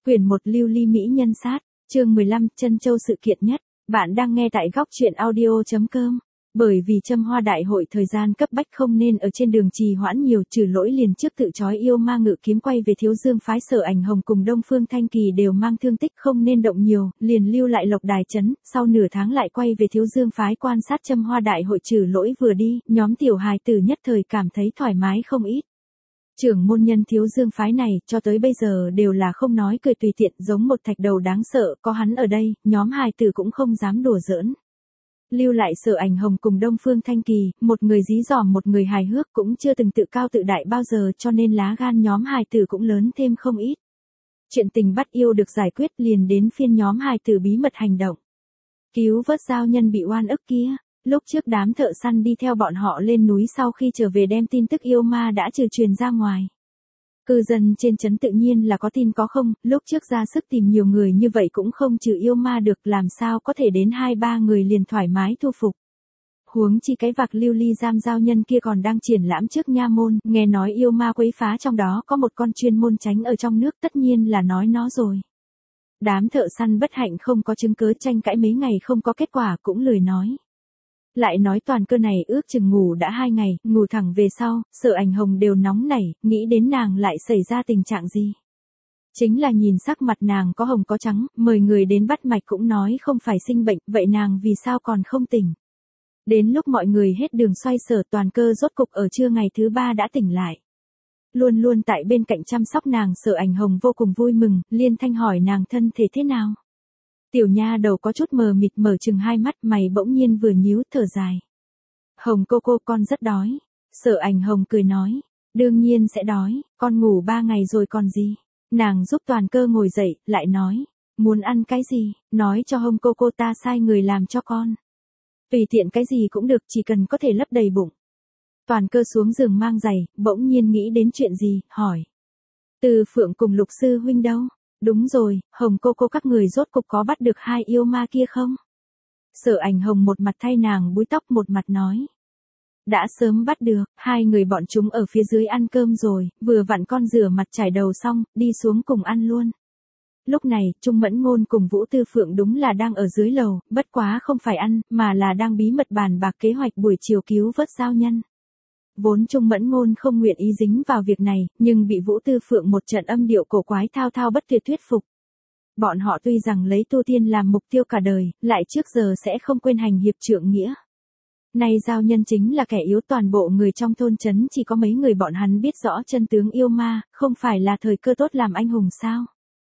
Quyển 1 Lưu ly mỹ nhân sát, chương 15 Trân Châu sự kiện nhất. Bạn đang nghe tại góc truyện audio.com. Bởi vì châm hoa đại hội thời gian cấp bách không nên ở trên đường trì hoãn nhiều, trừ lỗi liền trước tự chói yêu ma ngự kiếm quay về Thiếu Dương phái Sở Ảnh Hồng cùng Đông Phương Thanh Kỳ đều mang thương tích không nên động nhiều, liền lưu lại Lộc Đài trấn, sau nửa tháng lại quay về Thiếu Dương phái quan sát châm hoa đại hội. Trừ lỗi vừa đi, nhóm tiểu hài tử nhất thời cảm thấy thoải mái không ít. Trưởng môn nhân Thiếu Dương phái này, cho tới bây giờ đều là không nói cười tùy tiện, giống một thạch đầu đáng sợ, có hắn ở đây, nhóm hài tử cũng không dám đùa giỡn. Lưu lại Sở Ảnh Hồng cùng Đông Phương Thanh Kỳ, một người dí dỏm một người hài hước, cũng chưa từng tự cao tự đại bao giờ, cho nên lá gan nhóm hài tử cũng lớn thêm không ít. Chuyện tình bắt yêu được giải quyết, liền đến phiên nhóm hài tử bí mật hành động. Cứu vớt giao nhân bị oan ức kia. Lúc trước đám thợ săn đi theo bọn họ lên núi sau khi trở về đem tin tức yêu ma đã trừ truyền ra ngoài. Cư dân trên trấn tự nhiên là có tin có không, lúc trước ra sức tìm nhiều người như vậy cũng không trừ yêu ma được, làm sao có thể đến 2-3 người liền thoải mái thu phục. Huống chi cái vạc lưu ly giam giao nhân kia còn đang triển lãm trước nha môn, nghe nói yêu ma quấy phá trong đó có một con chuyên môn tránh ở trong nước, tất nhiên là nói nó rồi. Đám thợ săn bất hạnh không có chứng cớ, tranh cãi mấy ngày không có kết quả cũng lười nói. Lại nói toàn cơ này ước chừng ngủ đã 2 ngày, ngủ thẳng về sau, Sở Ảnh Hồng đều nóng nảy, nghĩ đến nàng lại xảy ra tình trạng gì. Chính là nhìn sắc mặt nàng có hồng có trắng, mời người đến bắt mạch cũng nói không phải sinh bệnh, vậy nàng vì sao còn không tỉnh. Đến lúc mọi người hết đường xoay sở, toàn cơ rốt cục ở trưa ngày thứ 3 đã tỉnh lại. Luôn luôn tại bên cạnh chăm sóc nàng Sở Ảnh Hồng vô cùng vui mừng, liên thanh hỏi nàng thân thể thế nào. Tiểu nha đầu có chút mờ mịt mở chừng hai mắt, mày bỗng nhiên vừa nhíu, thở dài. Hồng cô cô, con rất đói. Sở Ảnh Hồng cười nói, đương nhiên sẽ đói, con ngủ 3 ngày rồi còn gì. Nàng giúp toàn cơ ngồi dậy, lại nói, muốn ăn cái gì, nói cho Hồng cô cô ta sai người làm cho con. Tùy tiện cái gì cũng được, chỉ cần có thể lấp đầy bụng. Toàn cơ xuống giường mang giày, bỗng nhiên nghĩ đến chuyện gì, hỏi. Từ Phượng cùng Lục sư huynh đâu? Đúng rồi, Hồng cô cô các người rốt cục có bắt được 2 yêu ma kia không? Sở Ảnh Hồng một mặt thay nàng búi tóc một mặt nói. Đã sớm bắt được, 2 người bọn chúng ở phía dưới ăn cơm rồi, vừa vặn con rửa mặt chải đầu xong, đi xuống cùng ăn luôn. Lúc này, Trung Mẫn Ngôn cùng Vũ Tư Phượng đúng là đang ở dưới lầu, bất quá không phải ăn, mà là đang bí mật bàn bạc kế hoạch buổi chiều cứu vớt giao nhân. Vốn Trung Mẫn Ngôn không nguyện ý dính vào việc này, nhưng bị Vũ Tư Phượng một trận âm điệu cổ quái thao thao bất tuyệt thuyết phục. Bọn họ tuy rằng lấy tu tiên làm mục tiêu cả đời, lại trước giờ sẽ không quên hành hiệp trượng nghĩa. Nay giao nhân chính là kẻ yếu, toàn bộ người trong thôn trấn chỉ có mấy người bọn hắn biết rõ chân tướng yêu ma, không phải là thời cơ tốt làm anh hùng sao.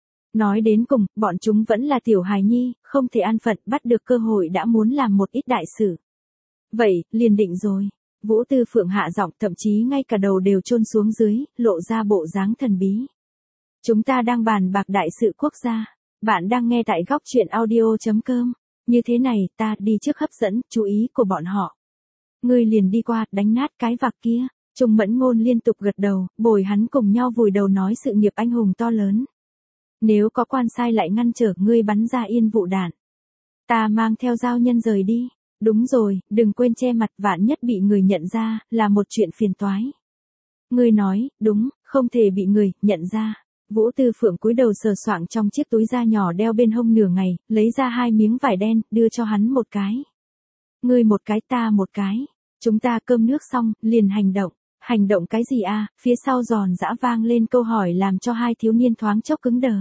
Nói đến cùng, bọn chúng vẫn là tiểu hài nhi, không thể an phận, bắt được cơ hội đã muốn làm một ít đại sự. Vậy, liền định rồi. Vũ Tư Phượng hạ giọng, thậm chí ngay cả đầu đều chôn xuống dưới, lộ ra bộ dáng thần bí. Chúng ta đang bàn bạc đại sự quốc gia. Bạn đang nghe tại góc truyện audio.com. Như thế này, ta đi trước hấp dẫn chú ý của bọn họ. Ngươi liền đi qua, đánh nát cái vạc kia. Trung Mẫn Ngôn liên tục gật đầu, bồi hắn cùng nhau vùi đầu nói sự nghiệp anh hùng to lớn. Nếu có quan sai lại ngăn trở, ngươi bắn ra yên vụ đạn. Ta mang theo giao nhân rời đi. Đúng rồi, đừng quên che mặt, vạn nhất bị người nhận ra, là một chuyện phiền toái. Ngươi nói, đúng, không thể bị người nhận ra. Vũ Tư Phượng cúi đầu sờ soạng trong chiếc túi da nhỏ đeo bên hông nửa ngày, lấy ra 2 miếng vải đen, đưa cho hắn một cái. Ngươi một cái, ta một cái. Chúng ta cơm nước xong, liền hành động. Hành động cái gì à? Phía sau giòn giã vang lên câu hỏi làm cho 2 thiếu niên thoáng chốc cứng đờ.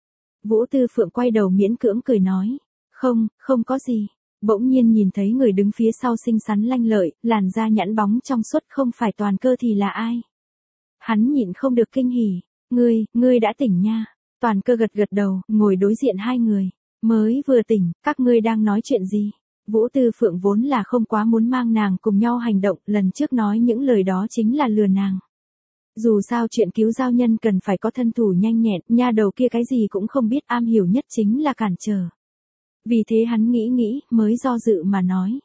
Vũ Tư Phượng quay đầu miễn cưỡng cười nói. Không có gì. Bỗng nhiên nhìn thấy người đứng phía sau xinh xắn lanh lợi, làn da nhẵn bóng trong suốt, không phải toàn cơ thì là ai? Hắn nhịn không được kinh hỉ. Ngươi đã tỉnh nha. Toàn cơ gật gật đầu, ngồi đối diện 2 người. Mới vừa tỉnh, các ngươi đang nói chuyện gì? Vũ Tư Phượng vốn là không quá muốn mang nàng cùng nhau hành động, lần trước nói những lời đó chính là lừa nàng. Dù sao chuyện cứu giao nhân cần phải có thân thủ nhanh nhẹn, nha đầu kia cái gì cũng không biết, am hiểu nhất chính là cản trở. Vì thế hắn nghĩ, mới do dự mà nói.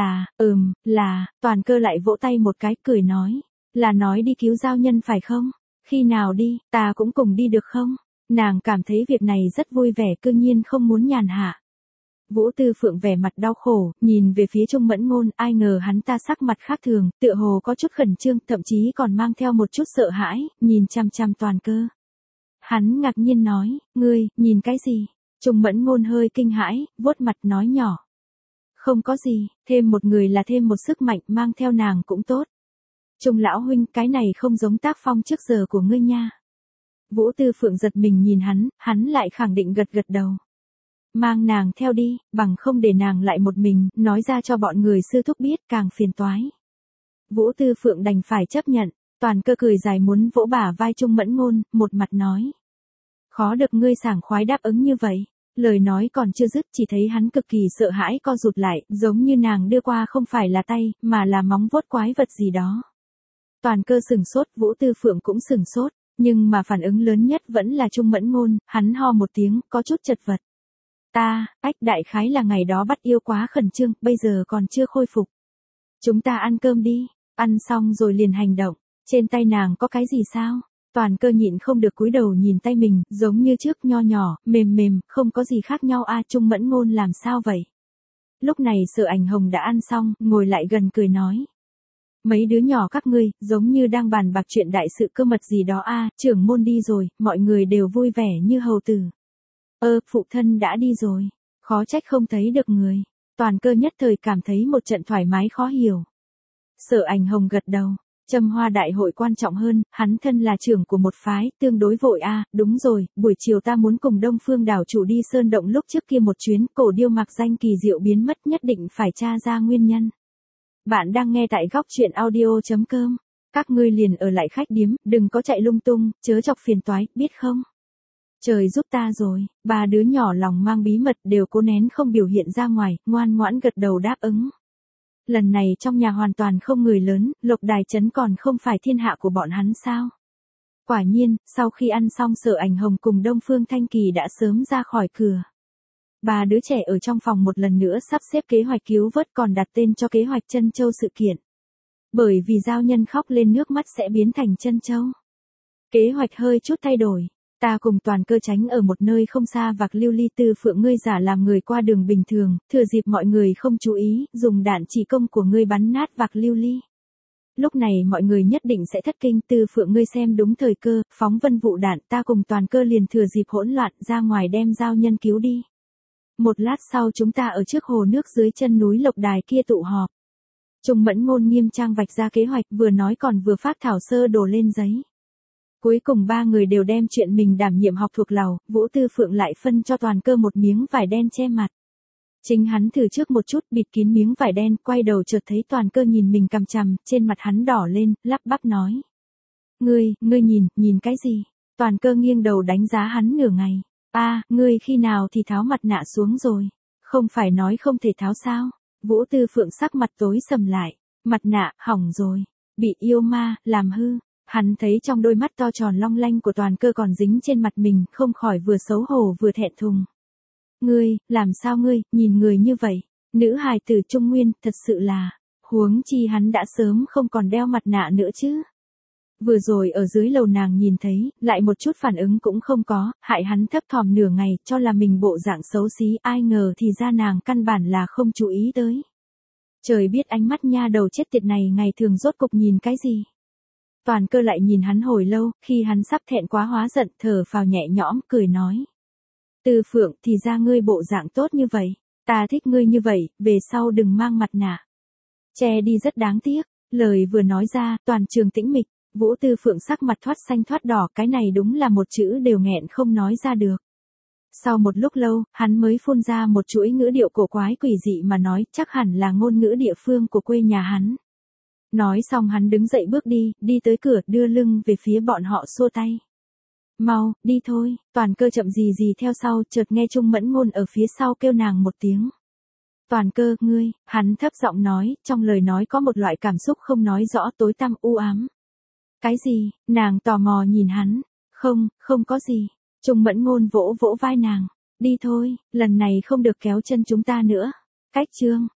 Là, toàn cơ lại vỗ tay một cái, cười nói. Là nói đi cứu giao nhân phải không? Khi nào đi, ta cũng cùng đi được không? Nàng cảm thấy việc này rất vui vẻ, cư nhiên không muốn nhàn hạ. Vũ Tư Phượng vẻ mặt đau khổ, nhìn về phía Trung Mẫn Ngôn, ai ngờ hắn ta sắc mặt khác thường, tựa hồ có chút khẩn trương, thậm chí còn mang theo một chút sợ hãi, nhìn chăm chăm toàn cơ. Hắn ngạc nhiên nói, ngươi, nhìn cái gì? Trung Mẫn Ngôn hơi kinh hãi, vuốt mặt nói nhỏ. Không có gì, thêm một người là thêm một sức mạnh, mang theo nàng cũng tốt. Trung lão huynh, cái này không giống tác phong trước giờ của ngươi nha. Vũ Tư Phượng giật mình nhìn hắn lại khẳng định gật gật đầu. Mang nàng theo đi, bằng không để nàng lại một mình, nói ra cho bọn người sư thúc biết càng phiền toái. Vũ Tư Phượng đành phải chấp nhận, Toàn Cơ cười dài muốn vỗ bả vai Trung Mẫn Ngôn, một mặt nói. Khó được ngươi sảng khoái đáp ứng như vậy. Lời nói còn chưa dứt chỉ thấy hắn cực kỳ sợ hãi co rụt lại, giống như nàng đưa qua không phải là tay, mà là móng vuốt quái vật gì đó. Toàn Cơ sửng sốt, Vũ Tư Phượng cũng sửng sốt, nhưng mà phản ứng lớn nhất vẫn là Trung Mẫn Ngôn, hắn ho một tiếng, có chút chật vật. Đại khái là ngày đó bắt yêu quá khẩn trương, bây giờ còn chưa khôi phục. Chúng ta ăn cơm đi, ăn xong rồi liền hành động, trên tay nàng có cái gì sao? Toàn Cơ nhịn không được cúi đầu nhìn tay mình, giống như trước nho nhỏ, mềm mềm, không có gì khác nhau Trung Mẫn Ngôn làm sao vậy? Lúc này Sở Ảnh Hồng đã ăn xong, ngồi lại gần cười nói. Mấy đứa nhỏ các ngươi, giống như đang bàn bạc chuyện đại sự cơ mật gì đó trưởng môn đi rồi, mọi người đều vui vẻ như hầu tử. Phụ thân đã đi rồi, khó trách không thấy được người. Toàn Cơ nhất thời cảm thấy một trận thoải mái khó hiểu. Sở Ảnh Hồng gật đầu. Châm Hoa đại hội quan trọng hơn, hắn thân là trưởng của một phái, tương đối vội đúng rồi, buổi chiều ta muốn cùng Đông Phương đảo chủ đi sơn động lúc trước kia một chuyến, cổ điêu mặc danh kỳ diệu biến mất nhất định phải tra ra nguyên nhân. Bạn đang nghe tại góc truyện audio.com, các ngươi liền ở lại khách điếm, đừng có chạy lung tung, chớ chọc phiền toái, biết không? Trời giúp ta rồi, ba đứa nhỏ lòng mang bí mật đều cố nén không biểu hiện ra ngoài, ngoan ngoãn gật đầu đáp ứng. Lần này trong nhà hoàn toàn không người lớn, Lộc Đài Trấn còn không phải thiên hạ của bọn hắn sao? Quả nhiên, sau khi ăn xong Sở Ảnh Hồng cùng Đông Phương Thanh Kỳ đã sớm ra khỏi cửa. Ba đứa trẻ ở trong phòng một lần nữa sắp xếp kế hoạch cứu vớt còn đặt tên cho kế hoạch Trân Châu sự kiện. Bởi vì giao nhân khóc lên nước mắt sẽ biến thành Trân Châu. Kế hoạch hơi chút thay đổi. Ta cùng Toàn Cơ tránh ở một nơi không xa Vạc Lưu Ly. Tư Phượng ngươi giả làm người qua đường bình thường, thừa dịp mọi người không chú ý, dùng đạn chỉ công của ngươi bắn nát Vạc Lưu Ly. Lúc này mọi người nhất định sẽ thất kinh. Tư Phượng ngươi xem đúng thời cơ, phóng vân vụ đạn, ta cùng Toàn Cơ liền thừa dịp hỗn loạn ra ngoài đem giao nhân cứu đi. Một lát sau chúng ta ở trước hồ nước dưới chân núi Lộc Đài kia tụ họp. Trung Mẫn Ngôn nghiêm trang vạch ra kế hoạch, vừa nói còn vừa phác thảo sơ đồ lên giấy. Cuối cùng ba người đều đem chuyện mình đảm nhiệm học thuộc lầu, Vũ Tư Phượng lại phân cho Toàn Cơ một miếng vải đen che mặt. Chính hắn thử trước một chút bịt kín miếng vải đen, quay đầu chợt thấy Toàn Cơ nhìn mình cằm chằm, trên mặt hắn đỏ lên, lắp bắp nói. Ngươi nhìn cái gì? Toàn Cơ nghiêng đầu đánh giá hắn nửa ngày. Ngươi khi nào thì tháo mặt nạ xuống rồi? Không phải nói không thể tháo sao? Vũ Tư Phượng sắc mặt tối sầm lại. Mặt nạ, hỏng rồi. Bị yêu ma, làm hư. Hắn thấy trong đôi mắt to tròn long lanh của Toàn Cơ còn dính trên mặt mình, không khỏi vừa xấu hổ vừa thẹn thùng. Ngươi, làm sao ngươi, nhìn người như vậy? Nữ hài tử Trung Nguyên, thật sự là, huống chi hắn đã sớm không còn đeo mặt nạ nữa chứ. Vừa rồi ở dưới lầu nàng nhìn thấy, lại một chút phản ứng cũng không có, hại hắn thấp thỏm nửa ngày, cho là mình bộ dạng xấu xí, ai ngờ thì ra nàng căn bản là không chú ý tới. Trời biết ánh mắt nha đầu chết tiệt này ngày thường rốt cục nhìn cái gì. Toàn Cơ lại nhìn hắn hồi lâu, khi hắn sắp thẹn quá hóa giận, thở phào nhẹ nhõm, cười nói. Tư Phượng, thì ra ngươi bộ dạng tốt như vậy, ta thích ngươi như vậy, về sau đừng mang mặt nạ. Che đi rất đáng tiếc, lời vừa nói ra, toàn trường tĩnh mịch, Vũ Tư Phượng sắc mặt thoát xanh thoát đỏ, cái này đúng là một chữ đều nghẹn không nói ra được. Sau một lúc lâu, hắn mới phun ra một chuỗi ngữ điệu cổ quái quỷ dị mà nói, chắc hẳn là ngôn ngữ địa phương của quê nhà hắn. Nói xong hắn đứng dậy bước đi tới cửa, đưa lưng về phía bọn họ xua tay. Mau, đi thôi. Toàn Cơ chậm gì theo sau, chợt nghe Trung Mẫn Ngôn ở phía sau kêu nàng một tiếng. Toàn Cơ, ngươi, hắn thấp giọng nói, trong lời nói có một loại cảm xúc không nói rõ, tối tăm u ám. Cái gì? Nàng tò mò nhìn hắn. Không có gì. Trung Mẫn Ngôn vỗ vai nàng. Đi thôi, lần này không được kéo chân chúng ta nữa. Cách chương.